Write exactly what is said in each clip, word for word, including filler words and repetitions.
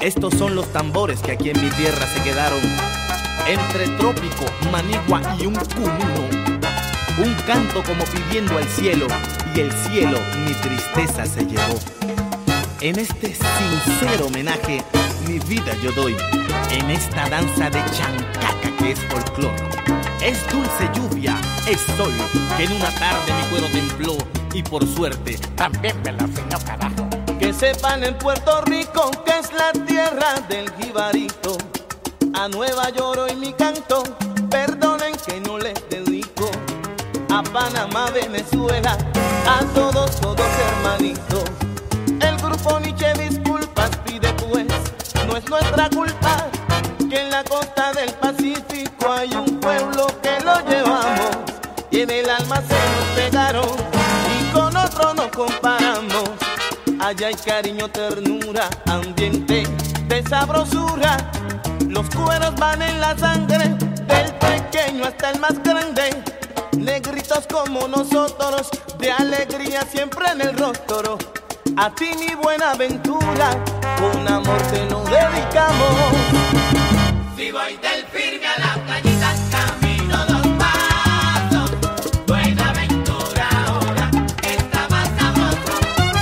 Estos son los tambores que aquí en mi tierra se quedaron. Entre trópico, manigua y un cumuno. Un canto como pidiendo al cielo, y el cielo mi tristeza se llevó. En este sincero homenaje, mi vida yo doy. En esta danza de chancaca que es folclore. Es dulce lluvia, es sol, que en una tarde mi cuero templó. Y por suerte, también me la enseñó carajo. Que sepan en Puerto Rico que es la tierra del jibarito. A Nueva York hoy mi canto, perdonen que no les dedico. A Panamá, Venezuela, a todos, todos hermanitos. El grupo Nietzsche disculpas pide pues, no es nuestra culpa que en la costa del Pacífico hay un pueblo que lo llevamos. Y en el alma se nos pegaron y con otro nos comparamos. Allá hay cariño, ternura, ambiente de sabrosura. Los cueros van en la sangre, del pequeño hasta el más grande. Negritos como nosotros, de alegría siempre en el rostro. A ti mi Buenaventura, con amor te lo dedicamos. Si voy del firme a la playita, camino dos pasos. Buenaventura ahora está más sabroso.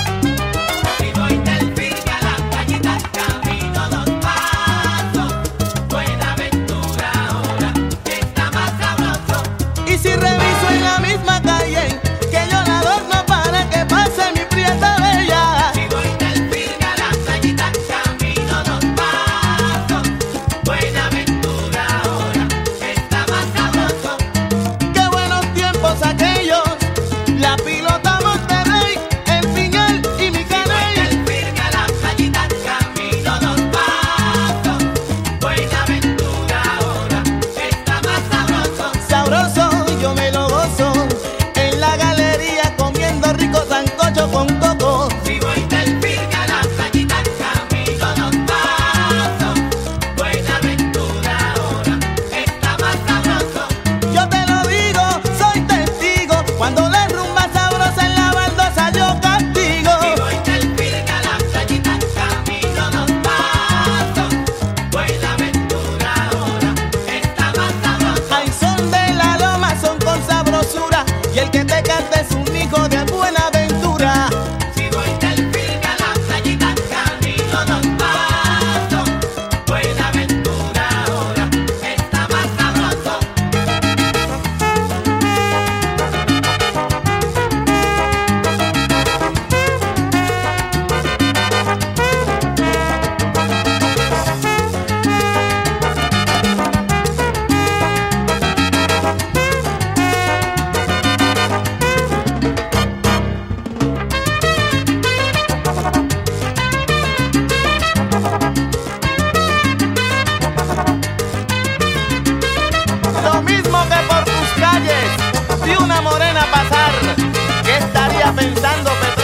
Si voy del firme a la playita, camino dos pasos. Buenaventura ahora está más sabroso. Y si reviso en la misma calle, que yo la adorno para que pase mi prieta bella. Si voy del firme a la playita, camino dos pasos. Buenaventura ahora está más sabroso. Qué buenos tiempos aquellos, la pilota Monterrey, el Piñal y mi Si voy caney. del firme a la playita, camino dos pasos. Buenaventura ahora está más sabroso. Sabroso, yo me lo gozo, en la galería comiendo rico sancocho con coco. Si voy del firme a la playita, camino dos pasos. Buenaventura ahora está más sabroso. Yo te lo digo, soy testigo, cuando la rumba sabrosa en la baldosa yo castigo. Si voy del firme a la playita, camino dos pasos. Buenaventura ahora está más sabroso. Ay, son de la loma, son con sabrosura, y el que te cante es un hijo de Buenaventura. Si voy del firme a la playita, camino dos pasos. Buenaventura ahora está más sabroso. Lo mismo que por tus calles vi una morena pasar, que estaría pensando Petro